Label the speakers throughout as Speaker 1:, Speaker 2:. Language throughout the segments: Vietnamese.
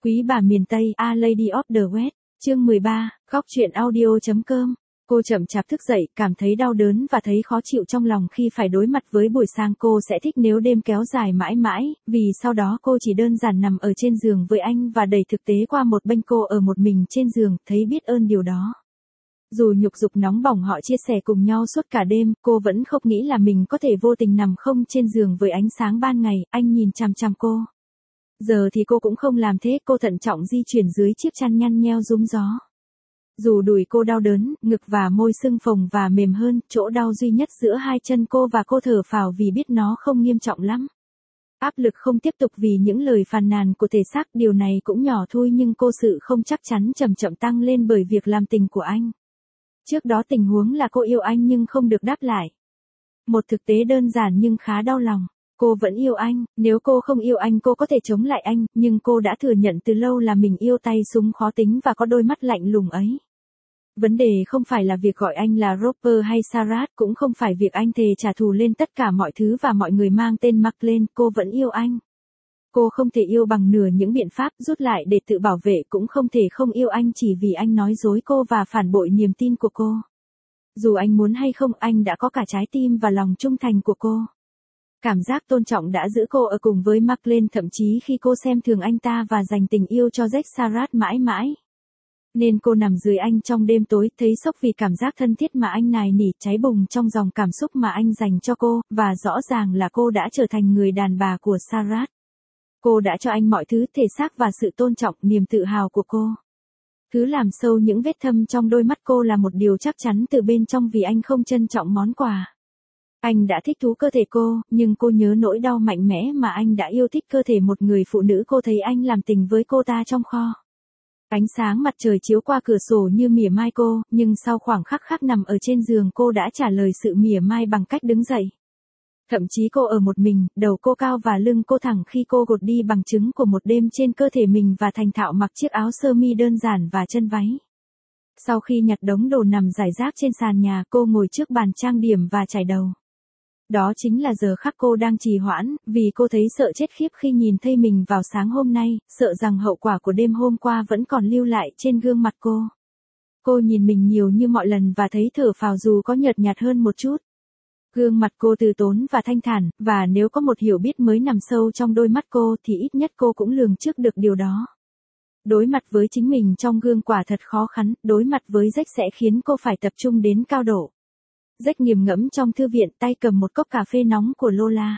Speaker 1: Quý bà miền Tây, A Lady of the West, chương 13, góc truyện audio.com. Cô chậm chạp thức dậy, cảm thấy đau đớn và thấy khó chịu trong lòng khi phải đối mặt với buổi sáng. Cô sẽ thích nếu đêm kéo dài mãi mãi, vì sau đó cô chỉ đơn giản nằm ở trên giường với anh và đẩy thực tế qua một bên. Cô ở một mình trên giường, thấy biết ơn điều đó. Dù nhục dục nóng bỏng họ chia sẻ cùng nhau suốt cả đêm, cô vẫn không nghĩ là mình có thể vô tình nằm không trên giường với ánh sáng ban ngày. Anh nhìn chằm chằm cô. Giờ thì cô cũng không làm thế, cô thận trọng di chuyển dưới chiếc chăn nhăn nheo rúm gió. Dù đùi cô đau đớn, ngực và môi sưng phồng và mềm hơn, chỗ đau duy nhất giữa hai chân cô, và cô thở phào vì biết nó không nghiêm trọng lắm. Áp lực không tiếp tục vì những lời phàn nàn của thể xác, điều này cũng nhỏ thôi, nhưng cô sự không chắc chắn chậm chậm tăng lên bởi việc làm tình của anh. Trước đó tình huống là cô yêu anh nhưng không được đáp lại. Một thực tế đơn giản nhưng khá đau lòng. Cô vẫn yêu anh, nếu cô không yêu anh cô có thể chống lại anh, nhưng cô đã thừa nhận từ lâu là mình yêu tay súng khó tính và có đôi mắt lạnh lùng ấy. Vấn đề không phải là việc gọi anh là Roper hay Sarah, cũng không phải việc anh thề trả thù lên tất cả mọi thứ và mọi người mang tên Marklen. Cô vẫn yêu anh. Cô không thể yêu bằng nửa những biện pháp rút lại để tự bảo vệ, cũng không thể không yêu anh chỉ vì anh nói dối cô và phản bội niềm tin của cô. Dù anh muốn hay không, anh đã có cả trái tim và lòng trung thành của cô. Cảm giác tôn trọng đã giữ cô ở cùng với Marklen, thậm chí khi cô xem thường anh ta và dành tình yêu cho Jack Sarah mãi mãi. Nên cô nằm dưới anh trong đêm tối, thấy sốc vì cảm giác thân thiết mà anh nài nỉ, cháy bùng trong dòng cảm xúc mà anh dành cho cô, và rõ ràng là cô đã trở thành người đàn bà của Sarah. Cô đã cho anh mọi thứ, thể xác và sự tôn trọng, niềm tự hào của cô. Thứ làm sâu những vết thâm trong đôi mắt cô là một điều chắc chắn từ bên trong, vì anh không trân trọng món quà. Anh đã thích thú cơ thể cô, nhưng cô nhớ nỗi đau mạnh mẽ mà anh đã yêu thích cơ thể một người phụ nữ. Cô thấy anh làm tình với cô ta trong kho. Ánh sáng mặt trời chiếu qua cửa sổ như mỉa mai cô, nhưng sau khoảng khắc nằm ở trên giường, cô đã trả lời sự mỉa mai bằng cách đứng dậy. Thậm chí cô ở một mình, đầu cô cao và lưng cô thẳng khi cô gột đi bằng chứng của một đêm trên cơ thể mình và thành thạo mặc chiếc áo sơ mi đơn giản và chân váy. Sau khi nhặt đống đồ nằm rải rác trên sàn nhà, cô ngồi trước bàn trang điểm và chải đầu. Đó chính là giờ khắc cô đang trì hoãn, vì cô thấy sợ chết khiếp khi nhìn thấy mình vào sáng hôm nay, sợ rằng hậu quả của đêm hôm qua vẫn còn lưu lại trên gương mặt cô. Cô nhìn mình nhiều như mọi lần và thấy thở phào dù có nhợt nhạt hơn một chút. Gương mặt cô từ tốn và thanh thản, và nếu có một hiểu biết mới nằm sâu trong đôi mắt cô thì ít nhất cô cũng lường trước được điều đó. Đối mặt với chính mình trong gương quả thật khó khăn, đối mặt với Jack sẽ khiến cô phải tập trung đến cao độ. Jack nghiền ngẫm trong thư viện, tay cầm một cốc cà phê nóng của Lola.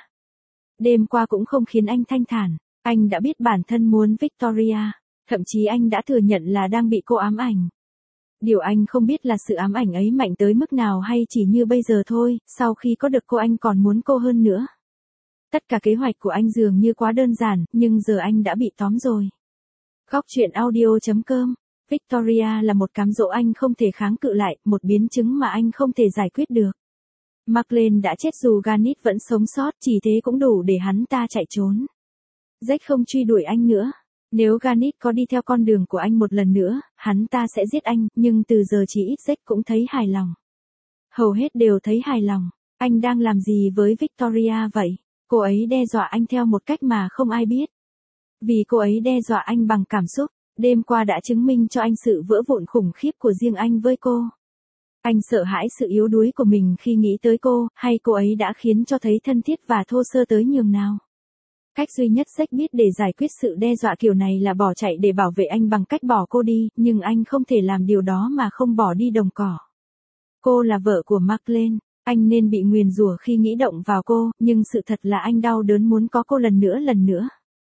Speaker 1: Đêm qua cũng không khiến anh thanh thản, anh đã biết bản thân muốn Victoria, thậm chí anh đã thừa nhận là đang bị cô ám ảnh. Điều anh không biết là sự ám ảnh ấy mạnh tới mức nào, hay chỉ như bây giờ thôi, sau khi có được cô anh còn muốn cô hơn nữa. Tất cả kế hoạch của anh dường như quá đơn giản, nhưng giờ anh đã bị tóm rồi. Góc truyện audio.com. Victoria là một cám dỗ anh không thể kháng cự lại, một biến chứng mà anh không thể giải quyết được. Marklen đã chết dù Garnet vẫn sống sót, chỉ thế cũng đủ để hắn ta chạy trốn. Jack không truy đuổi anh nữa. Nếu Garnet có đi theo con đường của anh một lần nữa, hắn ta sẽ giết anh, nhưng từ giờ chỉ ít Jack cũng thấy hài lòng. Hầu hết đều thấy hài lòng. Anh đang làm gì với Victoria vậy? Cô ấy đe dọa anh theo một cách mà không ai biết. Vì cô ấy đe dọa anh bằng cảm xúc. Đêm qua đã chứng minh cho anh sự vỡ vụn khủng khiếp của riêng anh với cô. Anh sợ hãi sự yếu đuối của mình khi nghĩ tới cô, hay cô ấy đã khiến cho thấy thân thiết và thô sơ tới nhường nào. Cách duy nhất Jack biết để giải quyết sự đe dọa kiểu này là bỏ chạy để bảo vệ anh bằng cách bỏ cô đi, nhưng anh không thể làm điều đó mà không bỏ đi đồng cỏ. Cô là vợ của Marklen, anh nên bị nguyền rủa khi nghĩ động vào cô, nhưng sự thật là anh đau đớn muốn có cô lần nữa.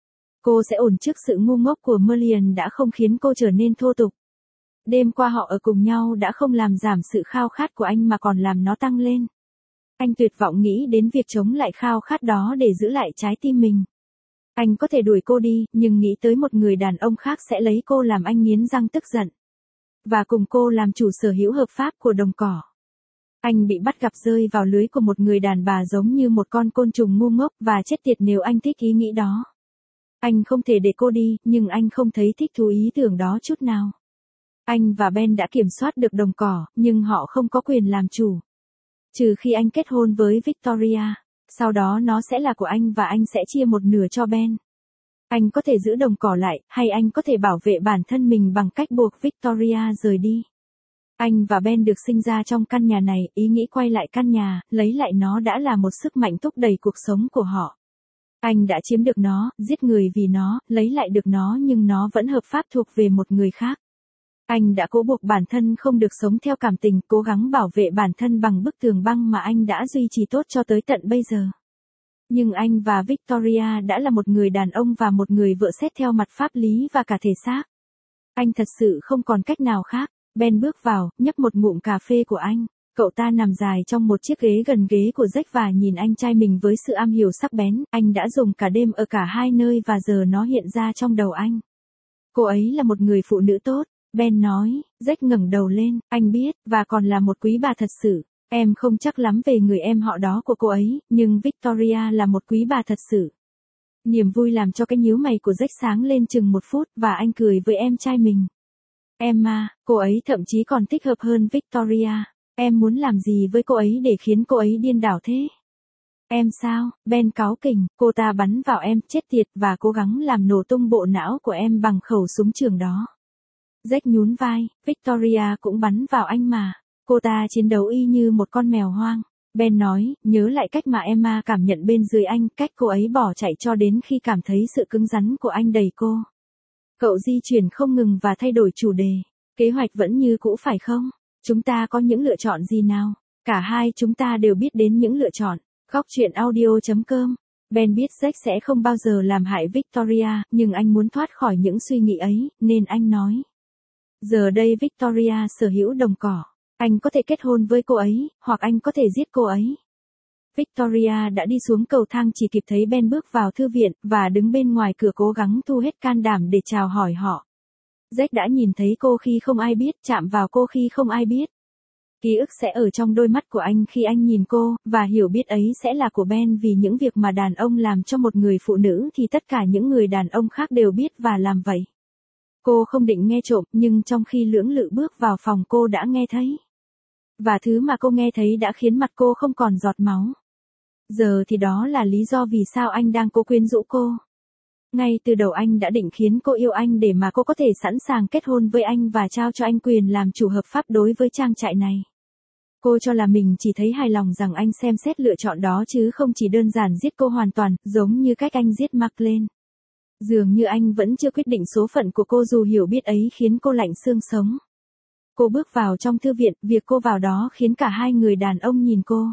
Speaker 1: Cô sẽ ổn trước sự ngu ngốc của Merlion đã không khiến cô trở nên thô tục. Đêm qua họ ở cùng nhau đã không làm giảm sự khao khát của anh mà còn làm nó tăng lên. Anh tuyệt vọng nghĩ đến việc chống lại khao khát đó để giữ lại trái tim mình. Anh có thể đuổi cô đi, nhưng nghĩ tới một người đàn ông khác sẽ lấy cô làm anh nghiến răng tức giận. Và cùng cô làm chủ sở hữu hợp pháp của đồng cỏ. Anh bị bắt gặp rơi vào lưới của một người đàn bà giống như một con côn trùng ngu ngốc, và chết tiệt nếu anh thích ý nghĩ đó. Anh không thể để cô đi, nhưng anh không thấy thích thú ý tưởng đó chút nào. Anh và Ben đã kiểm soát được đồng cỏ, nhưng họ không có quyền làm chủ. Trừ khi anh kết hôn với Victoria, sau đó nó sẽ là của anh và anh sẽ chia một nửa cho Ben. Anh có thể giữ đồng cỏ lại, hay anh có thể bảo vệ bản thân mình bằng cách buộc Victoria rời đi. Anh và Ben được sinh ra trong căn nhà này, ý nghĩ quay lại căn nhà, lấy lại nó đã là một sức mạnh thúc đẩy cuộc sống của họ. Anh đã chiếm được nó, giết người vì nó, lấy lại được nó nhưng nó vẫn hợp pháp thuộc về một người khác. Anh đã cố buộc bản thân không được sống theo cảm tình, cố gắng bảo vệ bản thân bằng bức tường băng mà anh đã duy trì tốt cho tới tận bây giờ. Nhưng anh và Victoria đã là một người đàn ông và một người vợ xét theo mặt pháp lý và cả thể xác. Anh thật sự không còn cách nào khác. Ben bước vào, nhấp một ngụm cà phê của anh. Cậu ta nằm dài trong một chiếc ghế gần ghế của Jack và nhìn anh trai mình với sự am hiểu sắc bén. Anh đã dùng cả đêm ở cả hai nơi và giờ nó hiện ra trong đầu anh. Cô ấy là một người phụ nữ tốt, Ben nói. Jack ngẩng đầu lên, anh biết, và còn là một quý bà thật sự. Em không chắc lắm về người em họ đó của cô ấy, nhưng Victoria là một quý bà thật sự. Niềm vui làm cho cái nhíu mày của Jack sáng lên chừng 1 phút và anh cười với em trai mình. Emma, cô ấy thậm chí còn thích hợp hơn Victoria. Em muốn làm gì với cô ấy để khiến cô ấy điên đảo thế? Em sao? Ben cáu kỉnh, cô ta bắn vào em, chết tiệt, và cố gắng làm nổ tung bộ não của em bằng khẩu súng trường đó. Jack nhún vai, Victoria cũng bắn vào anh mà. Cô ta chiến đấu y như một con mèo hoang. Ben nói, nhớ lại cách mà Emma cảm nhận bên dưới anh, cách cô ấy bỏ chạy cho đến khi cảm thấy sự cứng rắn của anh đẩy cô. Cậu di chuyển không ngừng và thay đổi chủ đề. Kế hoạch vẫn như cũ phải không? Chúng ta có những lựa chọn gì nào? Cả hai chúng ta đều biết đến những lựa chọn. Góc truyện audio.com. Ben biết Jack sẽ không bao giờ làm hại Victoria, nhưng anh muốn thoát khỏi những suy nghĩ ấy, nên anh nói. Giờ đây Victoria sở hữu đồng cỏ. Anh có thể kết hôn với cô ấy, hoặc anh có thể giết cô ấy. Victoria đã đi xuống cầu thang chỉ kịp thấy Ben bước vào thư viện, và đứng bên ngoài cửa cố gắng thu hết can đảm để chào hỏi họ. Jack đã nhìn thấy cô khi không ai biết, chạm vào cô khi không ai biết. Ký ức sẽ ở trong đôi mắt của anh khi anh nhìn cô, và hiểu biết ấy sẽ là của Ben vì những việc mà đàn ông làm cho một người phụ nữ thì tất cả những người đàn ông khác đều biết và làm vậy. Cô không định nghe trộm, nhưng trong khi lưỡng lự bước vào phòng cô đã nghe thấy. Và thứ mà cô nghe thấy đã khiến mặt cô không còn giọt máu. Giờ thì đó là lý do vì sao anh đang cố quyến rũ cô. Ngay từ đầu anh đã định khiến cô yêu anh để mà cô có thể sẵn sàng kết hôn với anh và trao cho anh quyền làm chủ hợp pháp đối với trang trại này. Cô cho là mình chỉ thấy hài lòng rằng anh xem xét lựa chọn đó chứ không chỉ đơn giản giết cô hoàn toàn, giống như cách anh giết Mark lên. Dường như anh vẫn chưa quyết định số phận của cô dù hiểu biết ấy khiến cô lạnh xương sống. Cô bước vào trong thư viện, việc cô vào đó khiến cả hai người đàn ông nhìn cô.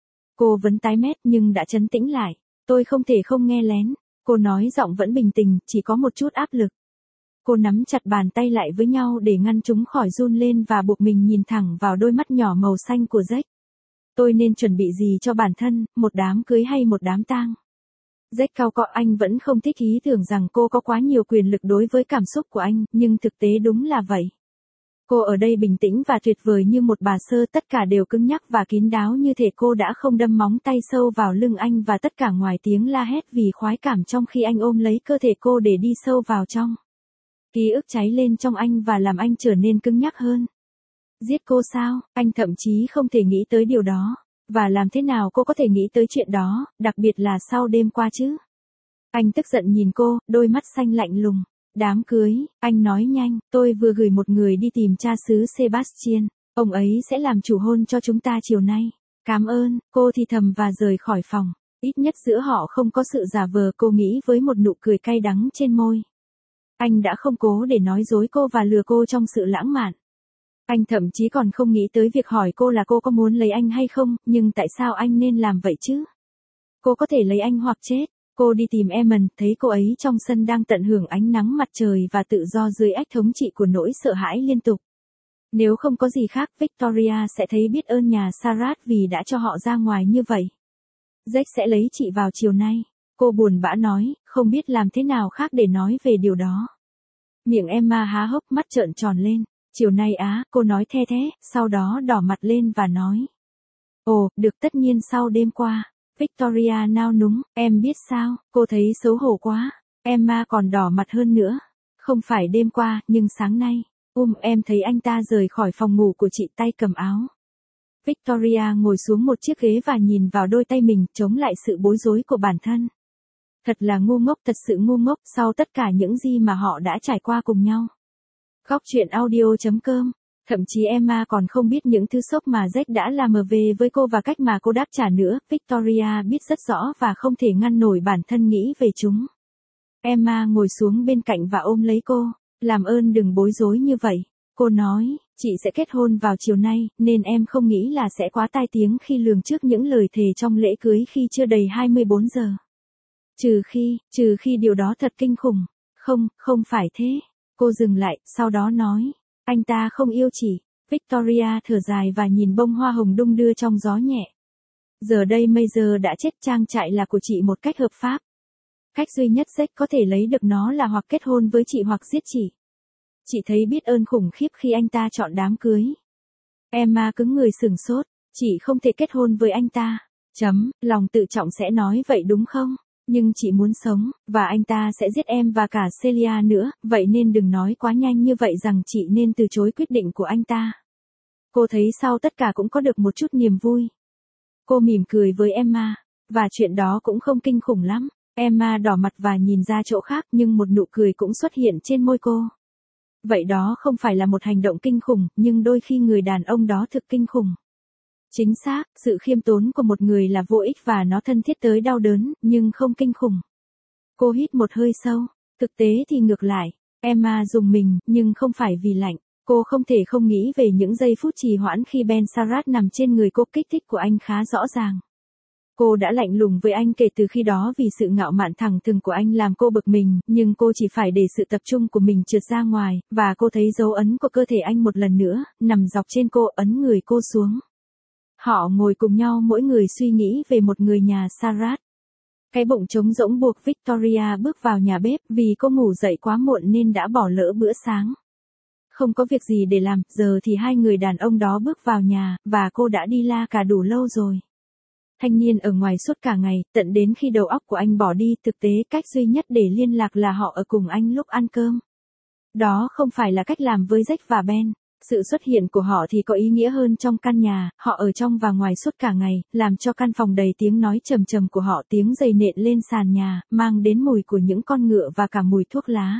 Speaker 1: Cô vẫn tái mét nhưng đã trấn tĩnh lại. Tôi không thể không nghe lén. Cô nói giọng vẫn bình tĩnh, chỉ có một chút áp lực. Cô nắm chặt bàn tay lại với nhau để ngăn chúng khỏi run lên và buộc mình nhìn thẳng vào đôi mắt nhỏ màu xanh của Jack. Tôi nên chuẩn bị gì cho bản thân, một đám cưới hay một đám tang? Jack cau cọ, anh vẫn không thích ý tưởng rằng cô có quá nhiều quyền lực đối với cảm xúc của anh, nhưng thực tế đúng là vậy. Cô ở đây bình tĩnh và tuyệt vời như một bà sơ, tất cả đều cứng nhắc và kín đáo như thể cô đã không đâm móng tay sâu vào lưng anh và tất cả ngoài tiếng la hét vì khoái cảm trong khi anh ôm lấy cơ thể cô để đi sâu vào trong. Ký ức cháy lên trong anh và làm anh trở nên cứng nhắc hơn. Giết cô sao? Anh thậm chí không thể nghĩ tới điều đó. Và làm thế nào cô có thể nghĩ tới chuyện đó, đặc biệt là sau đêm qua chứ? Anh tức giận nhìn cô, đôi mắt xanh lạnh lùng. Đám cưới, anh nói nhanh, tôi vừa gửi một người đi tìm cha xứ Sebastian, ông ấy sẽ làm chủ hôn cho chúng ta chiều nay. Cảm ơn, cô thì thầm và rời khỏi phòng. Ít nhất giữa họ không có sự giả vờ, cô nghĩ với một nụ cười cay đắng trên môi. Anh đã không cố để nói dối cô và lừa cô trong sự lãng mạn. Anh thậm chí còn không nghĩ tới việc hỏi cô là cô có muốn lấy anh hay không, nhưng tại sao anh nên làm vậy chứ? Cô có thể lấy anh hoặc chết. Cô đi tìm Eamon, thấy cô ấy trong sân đang tận hưởng ánh nắng mặt trời và tự do dưới ách thống trị của nỗi sợ hãi liên tục. Nếu không có gì khác, Victoria sẽ thấy biết ơn nhà Sarat vì đã cho họ ra ngoài như vậy. Jack sẽ lấy chị vào chiều nay. Cô buồn bã nói, không biết làm thế nào khác để nói về điều đó. Miệng Emma há hốc, mắt trợn tròn lên. Chiều nay á, cô nói the thế, sau đó đỏ mặt lên và nói. Ồ, được, tất nhiên sau đêm qua. Victoria nao núng, em biết sao, cô thấy xấu hổ quá. Emma còn đỏ mặt hơn nữa. Không phải đêm qua, nhưng sáng nay. Em thấy anh ta rời khỏi phòng ngủ của chị tay cầm áo. Victoria ngồi xuống một chiếc ghế và nhìn vào đôi tay mình, chống lại sự bối rối của bản thân. Thật là ngu ngốc, thật sự ngu ngốc sau tất cả những gì mà họ đã trải qua cùng nhau. Góc truyện audio.com. Thậm chí Emma còn không biết những thứ sốc mà Jack đã làm về với cô và cách mà cô đáp trả nữa. Victoria biết rất rõ và không thể ngăn nổi bản thân nghĩ về chúng. Emma ngồi xuống bên cạnh và ôm lấy cô. Làm ơn đừng bối rối như vậy. Cô nói, chị sẽ kết hôn vào chiều nay, nên em không nghĩ là sẽ quá tai tiếng khi lường trước những lời thề trong lễ cưới khi chưa đầy 24 giờ. Trừ khi điều đó thật kinh khủng. Không phải thế. Cô dừng lại, sau đó nói, anh ta không yêu chị. Victoria thở dài và nhìn bông hoa hồng đung đưa trong gió nhẹ. Giờ đây Mazer đã chết, trang trại là của chị một cách hợp pháp. Cách duy nhất Jack có thể lấy được nó là hoặc kết hôn với chị hoặc giết chị. Chị thấy biết ơn khủng khiếp khi anh ta chọn đám cưới. Emma cứng người sửng sốt, chị không thể kết hôn với anh ta. Lòng tự trọng sẽ nói vậy đúng không? Nhưng chị muốn sống, và anh ta sẽ giết em và cả Celia nữa, vậy nên đừng nói quá nhanh như vậy rằng chị nên từ chối quyết định của anh ta. Cô thấy sau tất cả cũng có được một chút niềm vui. Cô mỉm cười với Emma, và chuyện đó cũng không kinh khủng lắm. Emma đỏ mặt và nhìn ra chỗ khác nhưng một nụ cười cũng xuất hiện trên môi cô. Vậy đó không phải là một hành động kinh khủng, nhưng đôi khi người đàn ông đó thực kinh khủng. Chính xác, sự khiêm tốn của một người là vô ích và nó thân thiết tới đau đớn, nhưng không kinh khủng. Cô hít một hơi sâu. Thực tế thì ngược lại. Emma rùng mình, nhưng không phải vì lạnh. Cô không thể không nghĩ về những giây phút trì hoãn khi Ben Sarat nằm trên người cô. Kích thích của anh khá rõ ràng. Cô đã lạnh lùng với anh kể từ khi đó vì sự ngạo mạn thẳng thừng của anh làm cô bực mình, nhưng cô chỉ phải để sự tập trung của mình trượt ra ngoài, và cô thấy dấu ấn của cơ thể anh một lần nữa, nằm dọc trên cô, ấn người cô xuống. Họ ngồi cùng nhau, mỗi người suy nghĩ về một người nhà Sarat. Cái bụng trống rỗng buộc Victoria bước vào nhà bếp vì cô ngủ dậy quá muộn nên đã bỏ lỡ bữa sáng. Không có việc gì để làm, giờ thì hai người đàn ông đó bước vào nhà, và cô đã đi la cả đủ lâu rồi. Thanh niên ở ngoài suốt cả ngày, tận đến khi đầu óc của anh bỏ đi. Thực tế cách duy nhất để liên lạc là họ ở cùng anh lúc ăn cơm. Đó không phải là cách làm với Jack và Ben. Sự xuất hiện của họ thì có ý nghĩa hơn trong căn nhà, họ ở trong và ngoài suốt cả ngày, làm cho căn phòng đầy tiếng nói trầm trầm của họ, tiếng giày nện lên sàn nhà, mang đến mùi của những con ngựa và cả mùi thuốc lá.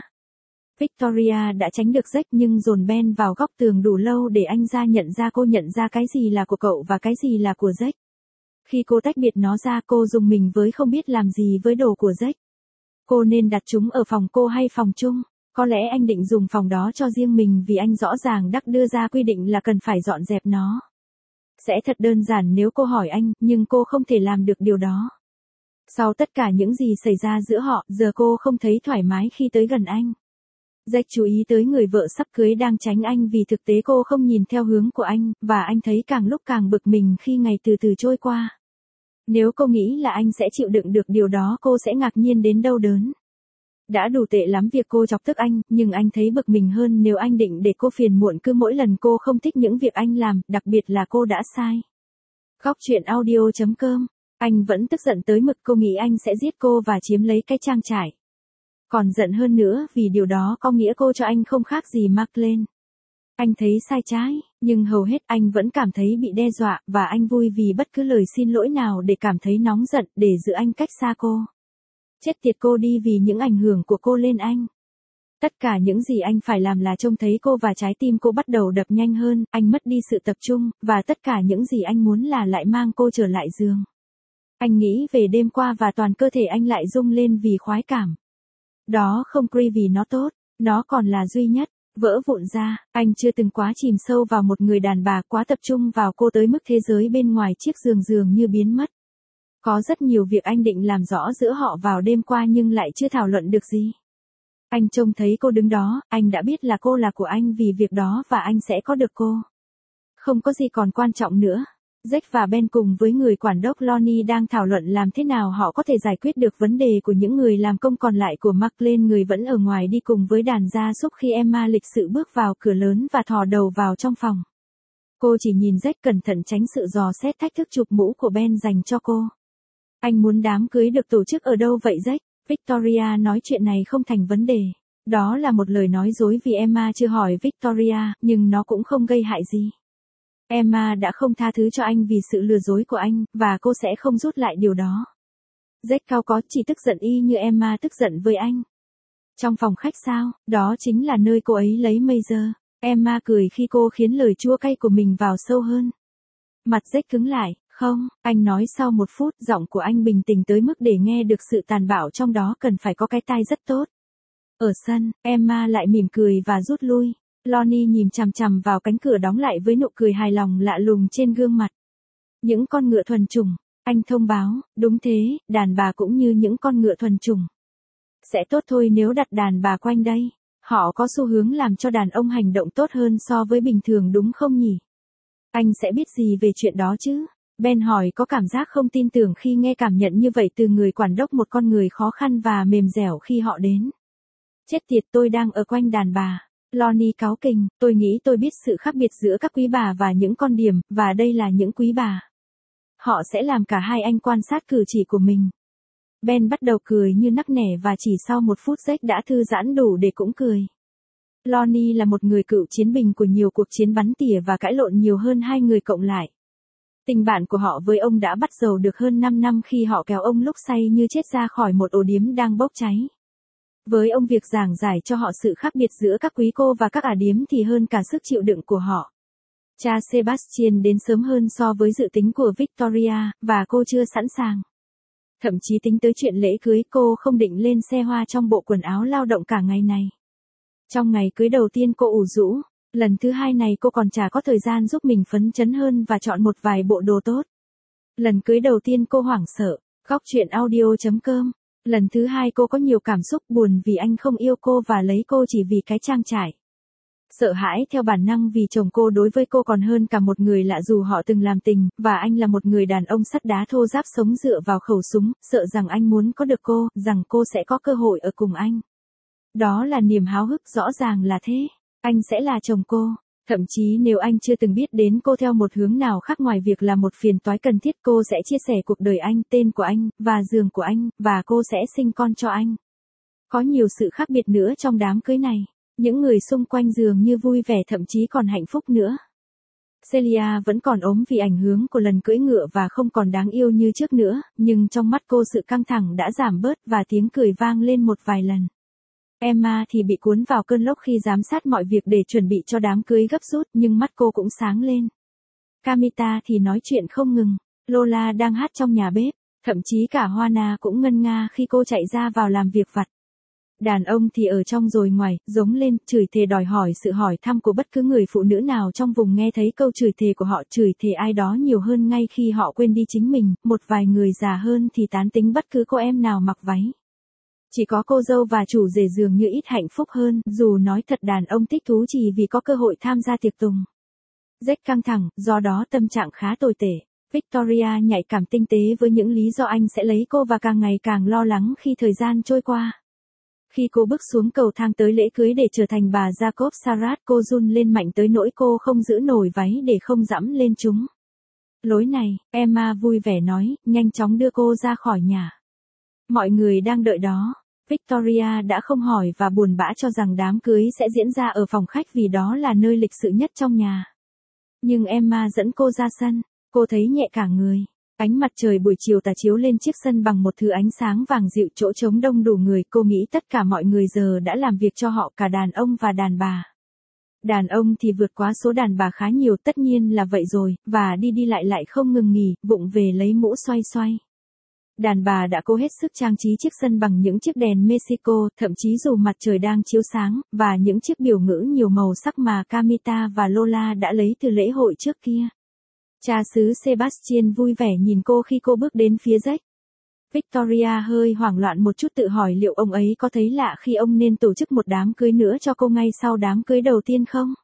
Speaker 1: Victoria đã tránh được Jack nhưng dồn Ben vào góc tường đủ lâu để anh nhận ra cô nhận ra cái gì là của cậu và cái gì là của Jack. Khi cô tách biệt nó ra, cô rùng mình với không biết làm gì với đồ của Jack. Cô nên đặt chúng ở phòng cô hay phòng chung? Có lẽ anh định dùng phòng đó cho riêng mình vì anh rõ ràng đã đưa ra quy định là cần phải dọn dẹp nó. Sẽ thật đơn giản nếu cô hỏi anh, nhưng cô không thể làm được điều đó. Sau tất cả những gì xảy ra giữa họ, giờ cô không thấy thoải mái khi tới gần anh. Jack chú ý tới người vợ sắp cưới đang tránh anh vì thực tế cô không nhìn theo hướng của anh, và anh thấy càng lúc càng bực mình khi ngày từ từ trôi qua. Nếu cô nghĩ là anh sẽ chịu đựng được điều đó, cô sẽ ngạc nhiên đến đau đớn. Đã đủ tệ lắm việc cô chọc tức anh, nhưng anh thấy bực mình hơn nếu anh định để cô phiền muộn cứ mỗi lần cô không thích những việc anh làm, đặc biệt là cô đã sai. Góc truyện audio.com. Anh vẫn tức giận tới mực cô nghĩ anh sẽ giết cô và chiếm lấy cái trang trại. Còn giận hơn nữa vì điều đó có nghĩa cô cho anh không khác gì Marlene. Anh thấy sai trái, nhưng hầu hết anh vẫn cảm thấy bị đe dọa, và anh vui vì bất cứ lời xin lỗi nào để cảm thấy nóng giận, để giữ anh cách xa cô. Chết tiệt cô đi vì những ảnh hưởng của cô lên anh. Tất cả những gì anh phải làm là trông thấy cô và trái tim cô bắt đầu đập nhanh hơn, anh mất đi sự tập trung, và tất cả những gì anh muốn là lại mang cô trở lại giường. Anh nghĩ về đêm qua và toàn cơ thể anh lại rung lên vì khoái cảm. Đó không vì nó tốt, nó còn là duy nhất. Vỡ vụn ra, anh chưa từng quá chìm sâu vào một người đàn bà, quá tập trung vào cô tới mức thế giới bên ngoài chiếc giường dường như biến mất. Có rất nhiều việc anh định làm rõ giữa họ vào đêm qua nhưng lại chưa thảo luận được gì. Anh trông thấy cô đứng đó, anh đã biết là cô là của anh vì việc đó và anh sẽ có được cô. Không có gì còn quan trọng nữa. Jack và Ben cùng với người quản đốc Lonnie đang thảo luận làm thế nào họ có thể giải quyết được vấn đề của những người làm công còn lại của Marlene. Người vẫn ở ngoài đi cùng với đàn gia súc khi Emma lịch sự bước vào cửa lớn và thò đầu vào trong phòng. Cô chỉ nhìn Jack cẩn thận tránh sự dò xét thách thức chụp mũ của Ben dành cho cô. Anh muốn đám cưới được tổ chức ở đâu vậy Jack? Victoria nói chuyện này không thành vấn đề. Đó là một lời nói dối vì Emma chưa hỏi Victoria, nhưng nó cũng không gây hại gì. Emma đã không tha thứ cho anh vì sự lừa dối của anh, và cô sẽ không rút lại điều đó. Jack cau có, chỉ tức giận y như Emma tức giận với anh. Trong phòng khách sao, đó chính là nơi cô ấy lấy Mazer. Emma cười khi cô khiến lời chua cay của mình vào sâu hơn. Mặt Jack cứng lại, không, anh nói sau một phút, giọng của anh bình tĩnh tới mức để nghe được sự tàn bạo trong đó cần phải có cái tai rất tốt. Ở sân, Emma lại mỉm cười và rút lui. Lonnie nhìn chằm chằm vào cánh cửa đóng lại với nụ cười hài lòng lạ lùng trên gương mặt. Những con ngựa thuần chủng, anh thông báo, đúng thế, đàn bà cũng như những con ngựa thuần chủng. Sẽ tốt thôi nếu đặt đàn bà quanh đây. Họ có xu hướng làm cho đàn ông hành động tốt hơn so với bình thường đúng không nhỉ? Anh sẽ biết gì về chuyện đó chứ? Ben hỏi có cảm giác không tin tưởng khi nghe cảm nhận như vậy từ người quản đốc một con người khó khăn và mềm dẻo khi họ đến. Chết tiệt, tôi đang ở quanh đàn bà. Lonnie cáu kỉnh, tôi nghĩ tôi biết sự khác biệt giữa các quý bà và những con điềm, và đây là những quý bà. Họ sẽ làm cả hai anh quan sát cử chỉ của mình. Ben bắt đầu cười như nắc nẻ và chỉ sau một phút Jack đã thư giãn đủ để cũng cười. Lonnie là một người cựu chiến binh của nhiều cuộc chiến bắn tỉa và cãi lộn nhiều hơn hai người cộng lại. Tình bạn của họ với ông đã bắt đầu được hơn 5 năm khi họ kéo ông lúc say như chết ra khỏi một ổ điếm đang bốc cháy. Với ông việc giảng giải cho họ sự khác biệt giữa các quý cô và các ả điếm thì hơn cả sức chịu đựng của họ. Cha Sebastian đến sớm hơn so với dự tính của Victoria, và cô chưa sẵn sàng. Thậm chí tính tới chuyện lễ cưới cô không định lên xe hoa trong bộ quần áo lao động cả ngày này. Trong ngày cưới đầu tiên cô ủ rũ, lần thứ hai này cô còn chả có thời gian giúp mình phấn chấn hơn và chọn một vài bộ đồ tốt. Lần cưới đầu tiên cô hoảng sợ, khóc chuyện audio.com. Lần thứ hai cô có nhiều cảm xúc buồn vì anh không yêu cô và lấy cô chỉ vì cái trang trải. Sợ hãi theo bản năng vì chồng cô đối với cô còn hơn cả một người lạ dù họ từng làm tình, và anh là một người đàn ông sắt đá thô ráp sống dựa vào khẩu súng, sợ rằng anh muốn có được cô, rằng cô sẽ có cơ hội ở cùng anh. Đó là niềm háo hức, rõ ràng là thế. Anh sẽ là chồng cô. Thậm chí nếu anh chưa từng biết đến cô theo một hướng nào khác ngoài việc là một phiền toái cần thiết, cô sẽ chia sẻ cuộc đời anh, tên của anh, và giường của anh, và cô sẽ sinh con cho anh. Có nhiều sự khác biệt nữa trong đám cưới này. Những người xung quanh dường như vui vẻ thậm chí còn hạnh phúc nữa. Celia vẫn còn ốm vì ảnh hưởng của lần cưỡi ngựa và không còn đáng yêu như trước nữa, nhưng trong mắt cô sự căng thẳng đã giảm bớt và tiếng cười vang lên một vài lần. Emma thì bị cuốn vào cơn lốc khi giám sát mọi việc để chuẩn bị cho đám cưới gấp rút, nhưng mắt cô cũng sáng lên. Camita thì nói chuyện không ngừng. Lola đang hát trong nhà bếp, thậm chí cả Juana cũng ngân nga khi cô chạy ra vào làm việc vặt. Đàn ông thì ở trong rồi ngoài, giống lên, chửi thề đòi hỏi sự hỏi thăm của bất cứ người phụ nữ nào trong vùng nghe thấy câu chửi thề của họ, chửi thề ai đó nhiều hơn ngay khi họ quên đi chính mình, một vài người già hơn thì tán tính bất cứ cô em nào mặc váy. Chỉ có cô dâu và chủ rể dường như ít hạnh phúc hơn, dù nói thật đàn ông thích thú chỉ vì có cơ hội tham gia tiệc tùng. Jack căng thẳng, do đó tâm trạng khá tồi tệ. Victoria nhạy cảm tinh tế với những lý do anh sẽ lấy cô và càng ngày càng lo lắng khi thời gian trôi qua. Khi cô bước xuống cầu thang tới lễ cưới để trở thành bà Jacob Sarat, cô run lên mạnh tới nỗi cô không giữ nổi váy để không dẫm lên chúng. Lối này, Emma vui vẻ nói, nhanh chóng đưa cô ra khỏi nhà. Mọi người đang đợi đó. Victoria đã không hỏi và buồn bã cho rằng đám cưới sẽ diễn ra ở phòng khách vì đó là nơi lịch sự nhất trong nhà. Nhưng Emma dẫn cô ra sân, cô thấy nhẹ cả người. Ánh mặt trời buổi chiều tà chiếu lên chiếc sân bằng một thứ ánh sáng vàng dịu, chỗ trống đông đủ người. Cô nghĩ tất cả mọi người giờ đã làm việc cho họ, cả đàn ông và đàn bà. Đàn ông thì vượt quá số đàn bà khá nhiều, tất nhiên là vậy rồi, và đi lại không ngừng nghỉ, vụng về lấy mũ xoay xoay. Đàn bà đã cố hết sức trang trí chiếc sân bằng những chiếc đèn Mexico, thậm chí dù mặt trời đang chiếu sáng, và những chiếc biểu ngữ nhiều màu sắc mà Camita và Lola đã lấy từ lễ hội trước kia. Cha xứ Sebastian vui vẻ nhìn cô khi cô bước đến phía Jack. Victoria hơi hoảng loạn một chút, tự hỏi liệu ông ấy có thấy lạ khi ông nên tổ chức một đám cưới nữa cho cô ngay sau đám cưới đầu tiên không?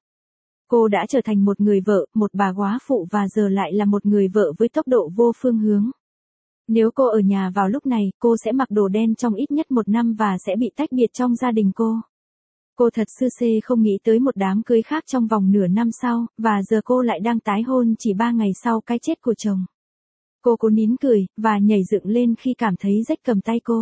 Speaker 1: Cô đã trở thành một người vợ, một bà góa phụ và giờ lại là một người vợ với tốc độ vô phương hướng. Nếu cô ở nhà vào lúc này, cô sẽ mặc đồ đen trong ít nhất 1 năm và sẽ bị tách biệt trong gia đình cô. Cô thật sư xê không nghĩ tới một đám cưới khác trong vòng nửa năm sau, và giờ cô lại đang tái hôn chỉ 3 ngày sau cái chết của chồng. Cô cố nín cười, và nhảy dựng lên khi cảm thấy Jack cầm tay cô.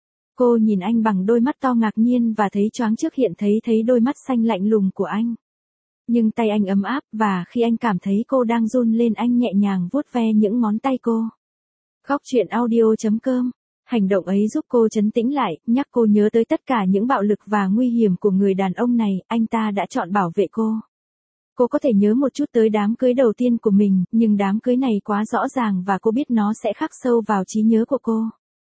Speaker 1: Cô nhìn anh bằng đôi mắt to ngạc nhiên và thấy choáng trước hiện thấy đôi mắt xanh lạnh lùng của anh. Nhưng tay anh ấm áp, và khi anh cảm thấy cô đang run lên anh nhẹ nhàng vuốt ve những ngón tay cô. Khóc chuyện audio.com Hành động ấy giúp cô trấn tĩnh lại, nhắc cô nhớ tới tất cả những bạo lực và nguy hiểm của người đàn ông này, anh ta đã chọn bảo vệ cô. Cô có thể nhớ một chút tới đám cưới đầu tiên của mình, nhưng đám cưới này quá rõ ràng và cô biết nó sẽ khắc sâu vào trí nhớ của cô.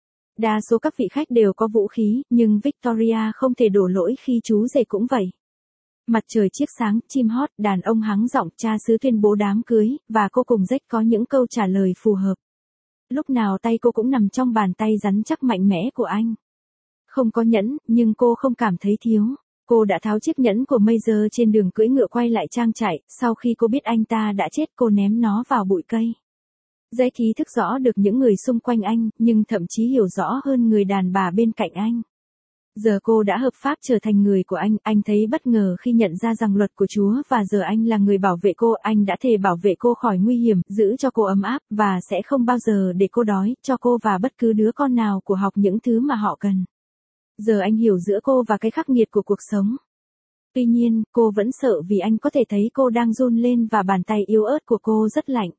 Speaker 1: Đa số các vị khách đều có vũ khí, nhưng Victoria không thể đổ lỗi khi chú rể cũng vậy. Mặt trời chiếc sáng, chim hót, đàn ông hắng giọng, cha xứ tuyên bố đám cưới, và cô cùng Jack có những câu trả lời phù hợp. Lúc nào tay cô cũng nằm trong bàn tay rắn chắc mạnh mẽ của anh. Không có nhẫn, nhưng cô không cảm thấy thiếu. Cô đã tháo chiếc nhẫn của Major trên đường cưỡi ngựa quay lại trang trại, sau khi cô biết anh ta đã chết cô ném nó vào bụi cây. Jack ý thức rõ được những người xung quanh anh, nhưng thậm chí hiểu rõ hơn người đàn bà bên cạnh anh. Giờ cô đã hợp pháp trở thành người của anh thấy bất ngờ khi nhận ra rằng luật của Chúa và giờ anh là người bảo vệ cô, anh đã thề bảo vệ cô khỏi nguy hiểm, giữ cho cô ấm áp, và sẽ không bao giờ để cô đói, cho cô và bất cứ đứa con nào của học những thứ mà họ cần. Giờ anh hiểu giữa cô và cái khắc nghiệt của cuộc sống. Tuy nhiên, cô vẫn sợ vì anh có thể thấy cô đang run lên và bàn tay yếu ớt của cô rất lạnh.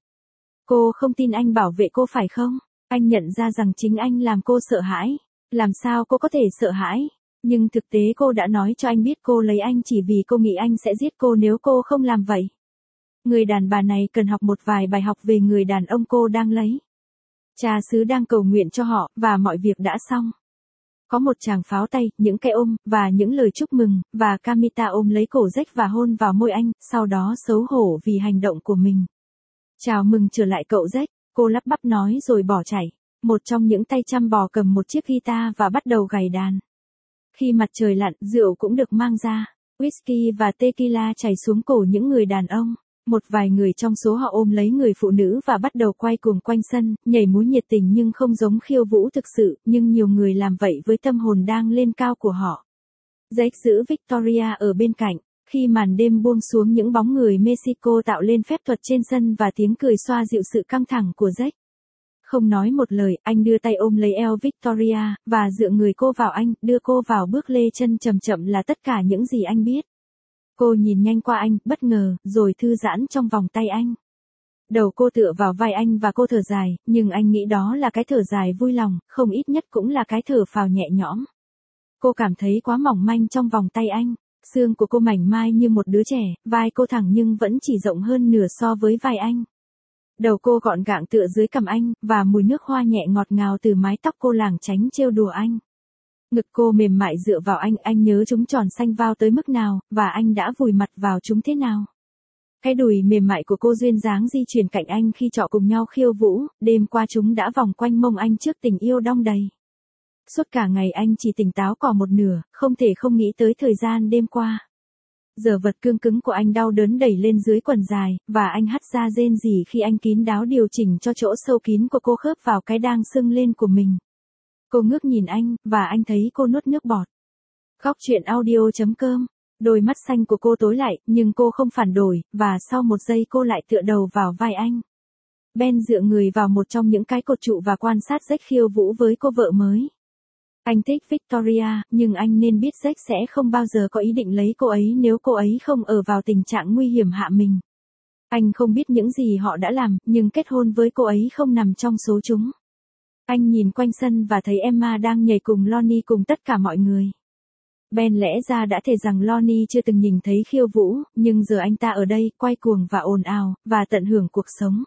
Speaker 1: Cô không tin anh bảo vệ cô phải không? Anh nhận ra rằng chính anh làm cô sợ hãi. Làm sao cô có thể sợ hãi? Nhưng thực tế cô đã nói cho anh biết cô lấy anh chỉ vì cô nghĩ anh sẽ giết cô nếu cô không làm vậy. Người đàn bà này cần học một vài bài học về người đàn ông cô đang lấy. Cha xứ đang cầu nguyện cho họ, và mọi việc đã xong. Có một tràng pháo tay, những cái ôm, và những lời chúc mừng, và Kamita ôm lấy cổ Jack và hôn vào môi anh, sau đó xấu hổ vì hành động của mình. Chào mừng trở lại cậu Jack, cô lắp bắp nói rồi bỏ chạy. Một trong những tay chăm bò cầm một chiếc guitar và bắt đầu gảy đàn. Khi mặt trời lặn, rượu cũng được mang ra. Whisky và tequila chảy xuống cổ những người đàn ông. Một vài người trong số họ ôm lấy người phụ nữ và bắt đầu quay cuồng quanh sân, nhảy múa nhiệt tình nhưng không giống khiêu vũ thực sự, nhưng nhiều người làm vậy với tâm hồn đang lên cao của họ. Jake giữ Victoria ở bên cạnh. Khi màn đêm buông xuống, những bóng người Mexico tạo lên phép thuật trên sân và tiếng cười xoa dịu sự căng thẳng của Jake. Không nói một lời, anh đưa tay ôm lấy eo Victoria, và dựa người cô vào anh, đưa cô vào bước lê chân chậm chậm là tất cả những gì anh biết. Cô nhìn nhanh qua anh, bất ngờ, rồi thư giãn trong vòng tay anh. Đầu cô tựa vào vai anh và cô thở dài, nhưng anh nghĩ đó là cái thở dài vui lòng, không ít nhất cũng là cái thở phào nhẹ nhõm. Cô cảm thấy quá mỏng manh trong vòng tay anh. Xương của cô mảnh mai như một đứa trẻ, vai cô thẳng nhưng vẫn chỉ rộng hơn nửa so với vai anh. Đầu cô gọn gàng tựa dưới cằm anh, và mùi nước hoa nhẹ ngọt ngào từ mái tóc cô lảng tránh trêu đùa anh. Ngực cô mềm mại dựa vào anh nhớ chúng tròn xanh vao tới mức nào, và anh đã vùi mặt vào chúng thế nào. Cái đùi mềm mại của cô duyên dáng di chuyển cạnh anh khi trọ cùng nhau khiêu vũ, đêm qua chúng đã vòng quanh mông anh trước tình yêu đong đầy. Suốt cả ngày anh chỉ tỉnh táo còn một nửa, không thể không nghĩ tới thời gian đêm qua. Giờ vật cương cứng của anh đau đớn đẩy lên dưới quần dài, và anh hắt ra rên rỉ khi anh kín đáo điều chỉnh cho chỗ sâu kín của cô khớp vào cái đang sưng lên của mình. Cô ngước nhìn anh, và anh thấy cô nuốt nước bọt. Góc truyện audio.com. Đôi mắt xanh của cô tối lại, nhưng cô không phản đối, và sau một giây cô lại tựa đầu vào vai anh. Ben dựa người vào một trong những cái cột trụ và quan sát Jack khiêu vũ với cô vợ mới. Anh thích Victoria, nhưng anh nên biết Jack sẽ không bao giờ có ý định lấy cô ấy nếu cô ấy không ở vào tình trạng nguy hiểm hạ mình. Anh không biết những gì họ đã làm, nhưng kết hôn với cô ấy không nằm trong số chúng. Anh nhìn quanh sân và thấy Emma đang nhảy cùng Lonnie cùng tất cả mọi người. Ben lẽ ra đã thề rằng Lonnie chưa từng nhìn thấy khiêu vũ, nhưng giờ anh ta ở đây, quay cuồng và ồn ào, và tận hưởng cuộc sống.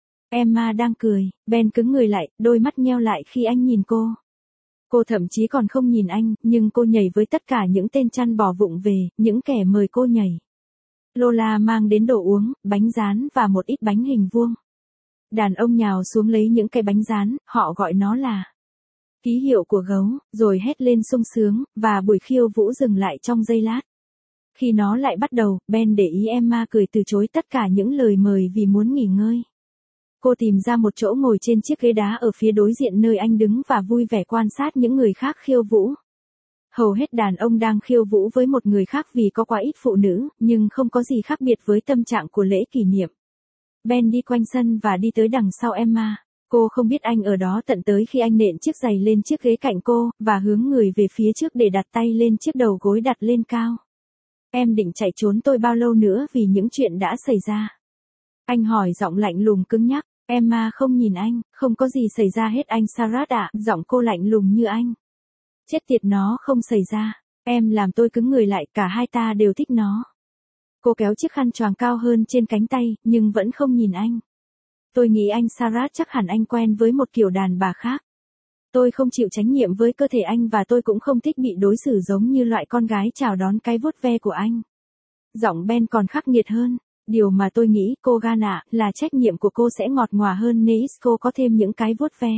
Speaker 1: Emma đang cười, Ben cứng người lại, đôi mắt nheo lại khi anh nhìn cô. Cô thậm chí còn không nhìn anh, nhưng cô nhảy với tất cả những tên chăn bò vụng về, những kẻ mời cô nhảy. Lola mang đến đồ uống, bánh rán và một ít bánh hình vuông. Đàn ông nhào xuống lấy những cái bánh rán, họ gọi nó là ký hiệu của gấu, rồi hét lên sung sướng, và buổi khiêu vũ dừng lại trong giây lát. Khi nó lại bắt đầu, Ben để ý Emma cười từ chối tất cả những lời mời vì muốn nghỉ ngơi. Cô tìm ra một chỗ ngồi trên chiếc ghế đá ở phía đối diện nơi anh đứng và vui vẻ quan sát những người khác khiêu vũ. Hầu hết đàn ông đang khiêu vũ với một người khác vì có quá ít phụ nữ, nhưng không có gì khác biệt với tâm trạng của lễ kỷ niệm. Ben đi quanh sân và đi tới đằng sau Emma. Cô không biết anh ở đó tận tới khi anh nện chiếc giày lên chiếc ghế cạnh cô, và hướng người về phía trước để đặt tay lên chiếc đầu gối đặt lên cao. Em định chạy trốn tôi bao lâu nữa vì những chuyện đã xảy ra? Anh hỏi giọng lạnh lùng cứng nhắc. Emma không nhìn anh, không có gì xảy ra hết anh Sarat ạ, giọng cô lạnh lùng như anh. Chết tiệt, nó không xảy ra. Em làm tôi cứng người lại, cả hai ta đều thích nó. Cô kéo chiếc khăn choàng cao hơn trên cánh tay, nhưng vẫn không nhìn anh. Tôi nghĩ anh Sarat chắc hẳn anh quen với một kiểu đàn bà khác. Tôi không chịu trách nhiệm với cơ thể anh và tôi cũng không thích bị đối xử giống như loại con gái chào đón cái vuốt ve của anh. Giọng Ben còn khắc nghiệt hơn. Điều mà tôi nghĩ, cô Gana, là trách nhiệm của cô sẽ ngọt ngào hơn nếu cô có thêm những cái vuốt ve.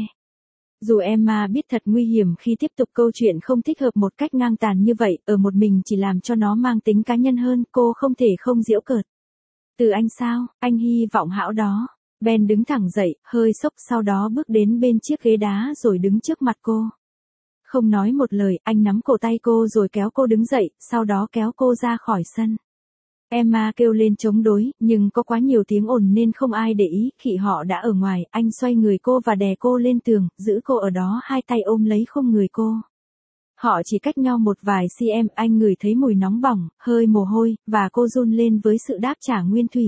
Speaker 1: Dù Emma biết thật nguy hiểm khi tiếp tục câu chuyện không thích hợp một cách ngang tàn như vậy, ở một mình chỉ làm cho nó mang tính cá nhân hơn, cô không thể không giễu cợt. Từ anh sao, anh hy vọng hão đó. Ben đứng thẳng dậy, hơi sốc, sau đó bước đến bên chiếc ghế đá rồi đứng trước mặt cô. Không nói một lời, anh nắm cổ tay cô rồi kéo cô đứng dậy, sau đó kéo cô ra khỏi sân. Emma kêu lên chống đối, nhưng có quá nhiều tiếng ồn nên không ai để ý. Khi họ đã ở ngoài, anh xoay người cô và đè cô lên tường, giữ cô ở đó, hai tay ôm lấy khung người cô. Họ chỉ cách nhau một vài cm, anh ngửi thấy mùi nóng bỏng, hơi mồ hôi, và cô run lên với sự đáp trả nguyên thủy.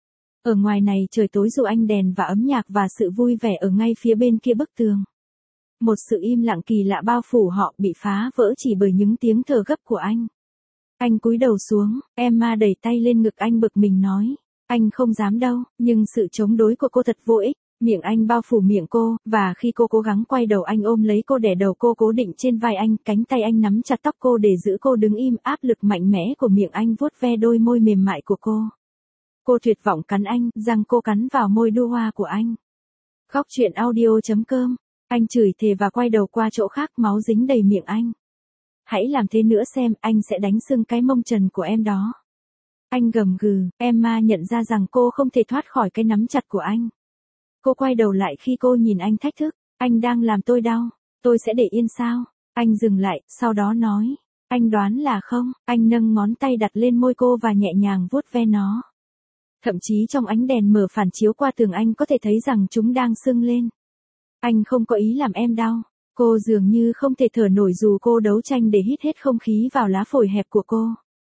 Speaker 1: Ở ngoài này trời tối dù ánh đèn và ấm nhạc và sự vui vẻ ở ngay phía bên kia bức tường. Một sự im lặng kỳ lạ bao phủ họ, bị phá vỡ chỉ bởi những tiếng thở gấp của anh. Anh cúi đầu xuống, Emma đẩy tay lên ngực anh bực mình nói. Anh không dám đâu, nhưng sự chống đối của cô thật vô ích. Miệng anh bao phủ miệng cô, và khi cô cố gắng quay đầu anh ôm lấy cô đè đầu cô cố định trên vai anh, cánh tay anh nắm chặt tóc cô để giữ cô đứng im, áp lực mạnh mẽ của miệng anh vuốt ve đôi môi mềm mại của cô. Cô tuyệt vọng cắn anh, răng cô cắn vào môi đua hoa của anh. Góc truyện audio.com. Anh chửi thề và quay đầu qua chỗ khác, máu dính đầy miệng anh. Hãy làm thế nữa xem, anh sẽ đánh sưng cái mông trần của em đó. Anh gầm gừ, Emma nhận ra rằng cô không thể thoát khỏi cái nắm chặt của anh. Cô quay đầu lại khi cô nhìn anh thách thức, anh đang làm tôi đau, tôi sẽ để yên sao? Anh dừng lại, sau đó nói, anh đoán là không, anh nâng ngón tay đặt lên môi cô và nhẹ nhàng vuốt ve nó. Thậm chí trong ánh đèn mờ phản chiếu qua tường anh có thể thấy rằng chúng đang sưng lên. Anh không có ý làm em đau. Cô dường như không thể thở nổi dù cô đấu tranh để hít hết không khí vào lá phổi hẹp của cô.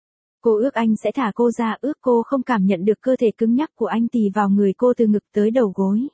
Speaker 1: Cô ước anh sẽ thả cô ra, ước cô không cảm nhận được cơ thể cứng nhắc của anh tì vào người cô từ ngực tới đầu gối.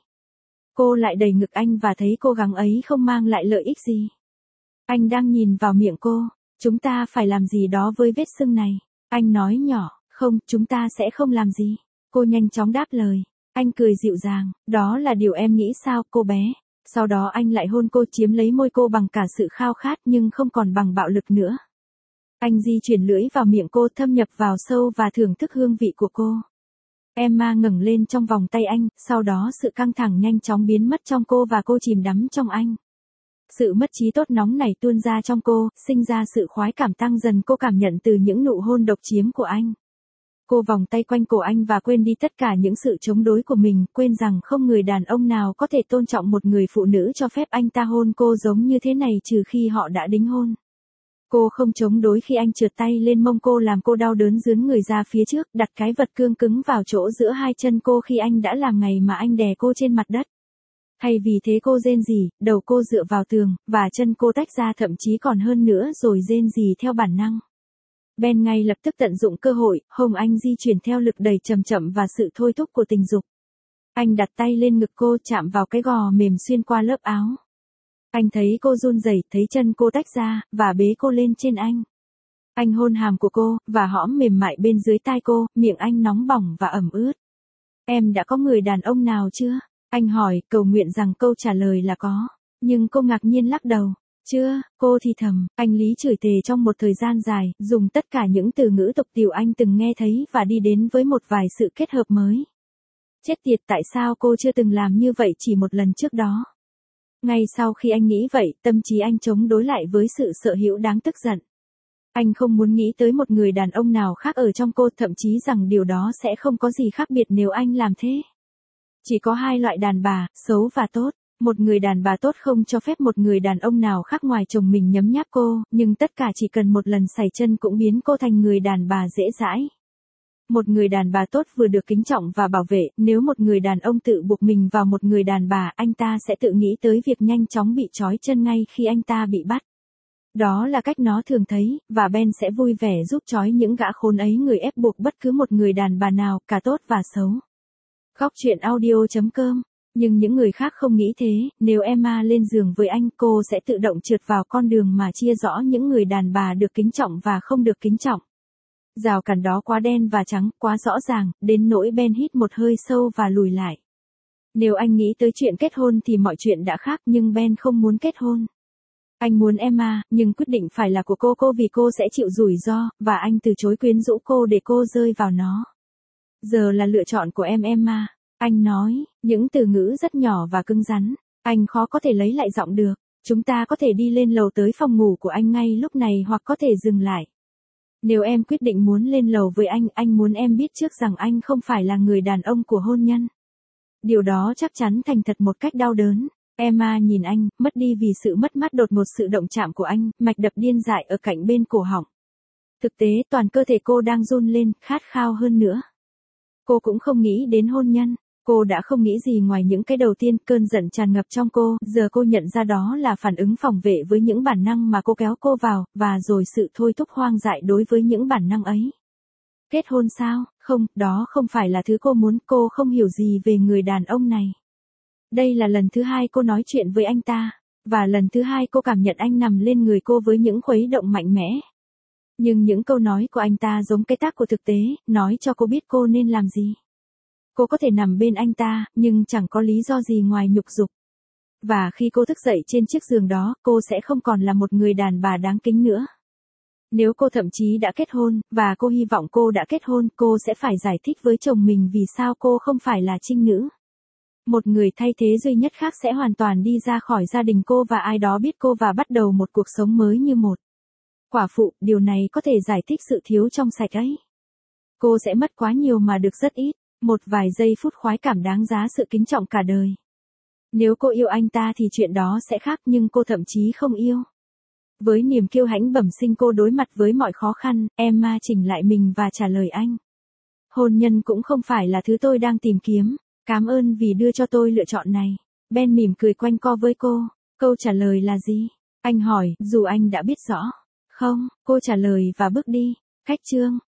Speaker 1: Cô lại đẩy ngực anh và thấy cố gắng ấy không mang lại lợi ích gì. Anh đang nhìn vào miệng cô, chúng ta phải làm gì đó với vết sưng này. Anh nói nhỏ, không, chúng ta sẽ không làm gì. Cô nhanh chóng đáp lời. Anh cười dịu dàng, đó là điều em nghĩ sao, cô bé. Sau đó anh lại hôn cô, chiếm lấy môi cô bằng cả sự khao khát nhưng không còn bằng bạo lực nữa. Anh di chuyển lưỡi vào miệng cô, thâm nhập vào sâu và thưởng thức hương vị của cô. Emma ngẩng lên trong vòng tay anh, sau đó sự căng thẳng nhanh chóng biến mất trong cô và cô chìm đắm trong anh. Sự mất trí tốt nóng này tuôn ra trong cô, sinh ra sự khoái cảm tăng dần cô cảm nhận từ những nụ hôn độc chiếm của anh. Cô vòng tay quanh cổ anh và quên đi tất cả những sự chống đối của mình, quên rằng không người đàn ông nào có thể tôn trọng một người phụ nữ cho phép anh ta hôn cô giống như thế này trừ khi họ đã đính hôn. Cô không chống đối khi anh trượt tay lên mông cô làm cô đau đớn dướn người ra phía trước, đặt cái vật cương cứng vào chỗ giữa hai chân cô khi anh đã làm ngày mà anh đè cô trên mặt đất. Hay vì thế cô rên rỉ, đầu cô dựa vào tường, và chân cô tách ra thậm chí còn hơn nữa rồi rên rỉ theo bản năng. Ben ngay lập tức tận dụng cơ hội, hông anh di chuyển theo lực đẩy chậm chậm và sự thôi thúc của tình dục. Anh đặt tay lên ngực cô, chạm vào cái gò mềm xuyên qua lớp áo. Anh thấy cô run rẩy, thấy chân cô tách ra, và bế cô lên trên anh. Anh hôn hàm của cô, và hõm mềm mại bên dưới tai cô, miệng anh nóng bỏng và ẩm ướt. Em đã có người đàn ông nào chưa? Anh hỏi, cầu nguyện rằng câu trả lời là có. Nhưng cô ngạc nhiên lắc đầu. Chưa, cô thì thầm, anh Lý chửi thề trong một thời gian dài, dùng tất cả những từ ngữ tục tĩu anh từng nghe thấy và đi đến với một vài sự kết hợp mới. Chết tiệt, tại sao cô chưa từng làm như vậy chỉ một lần trước đó? Ngay sau khi anh nghĩ vậy, tâm trí anh chống đối lại với sự sợ hữu đáng tức giận. Anh không muốn nghĩ tới một người đàn ông nào khác ở trong cô, thậm chí rằng điều đó sẽ không có gì khác biệt nếu anh làm thế. Chỉ có hai loại đàn bà, xấu và tốt. Một người đàn bà tốt không cho phép một người đàn ông nào khác ngoài chồng mình nhấm nháp cô, nhưng tất cả chỉ cần một lần sảy chân cũng biến cô thành người đàn bà dễ dãi. Một người đàn bà tốt vừa được kính trọng và bảo vệ, nếu một người đàn ông tự buộc mình vào một người đàn bà, anh ta sẽ tự nghĩ tới việc nhanh chóng bị trói chân ngay khi anh ta bị bắt. Đó là cách nó thường thấy, và Ben sẽ vui vẻ giúp trói những gã khốn ấy, người ép buộc bất cứ một người đàn bà nào, cả tốt và xấu. Góc truyện audio.com Nhưng những người khác không nghĩ thế, nếu Emma lên giường với anh cô sẽ tự động trượt vào con đường mà chia rõ những người đàn bà được kính trọng và không được kính trọng. Rào cản đó quá đen và trắng, quá rõ ràng, đến nỗi Ben hít một hơi sâu và lùi lại. Nếu anh nghĩ tới chuyện kết hôn thì mọi chuyện đã khác, nhưng Ben không muốn kết hôn. Anh muốn Emma, nhưng quyết định phải là của cô vì cô sẽ chịu rủi ro, và anh từ chối quyến rũ cô để cô rơi vào nó. Giờ là lựa chọn của em Emma. Anh nói, những từ ngữ rất nhỏ và cứng rắn. Anh khó có thể lấy lại giọng được. Chúng ta có thể đi lên lầu tới phòng ngủ của anh ngay lúc này hoặc có thể dừng lại. Nếu em quyết định muốn lên lầu với anh muốn em biết trước rằng anh không phải là người đàn ông của hôn nhân. Điều đó chắc chắn thành thật một cách đau đớn. Emma nhìn anh, mất đi vì sự mất mát đột ngột, sự động chạm của anh, mạch đập điên dại ở cạnh bên cổ họng. Thực tế, toàn cơ thể cô đang run lên, khát khao hơn nữa. Cô cũng không nghĩ đến hôn nhân. Cô đã không nghĩ gì ngoài những cái đầu tiên, cơn giận tràn ngập trong cô, giờ cô nhận ra đó là phản ứng phòng vệ với những bản năng mà cô kéo cô vào, và rồi sự thôi thúc hoang dại đối với những bản năng ấy. Kết hôn sao? Không, đó không phải là thứ cô muốn, cô không hiểu gì về người đàn ông này. Đây là lần thứ hai cô nói chuyện với anh ta, và lần thứ hai cô cảm nhận anh nằm lên người cô với những khuấy động mạnh mẽ. Nhưng những câu nói của anh ta giống cái tác của thực tế, nói cho cô biết cô nên làm gì. Cô có thể nằm bên anh ta, nhưng chẳng có lý do gì ngoài nhục dục. Và khi cô thức dậy trên chiếc giường đó, cô sẽ không còn là một người đàn bà đáng kính nữa. Nếu cô thậm chí đã kết hôn, và cô hy vọng cô đã kết hôn, cô sẽ phải giải thích với chồng mình vì sao cô không phải là trinh nữ. Một người thay thế duy nhất khác sẽ hoàn toàn đi ra khỏi gia đình cô và ai đó biết cô và bắt đầu một cuộc sống mới như một quả phụ, điều này có thể giải thích sự thiếu trong sạch ấy. Cô sẽ mất quá nhiều mà được rất ít, một vài giây phút khoái cảm đáng giá sự kính trọng cả đời. Nếu cô yêu anh ta thì chuyện đó sẽ khác, nhưng cô thậm chí không yêu. Với niềm kiêu hãnh bẩm sinh cô đối mặt với mọi khó khăn, Emma chỉnh lại mình và trả lời anh. Hôn nhân cũng không phải là thứ tôi đang tìm kiếm. Cảm ơn vì đưa cho tôi lựa chọn này. Ben mỉm cười quanh co với cô. Câu trả lời là gì? Anh hỏi, dù anh đã biết rõ. Không, cô trả lời và bước đi. Khách chương.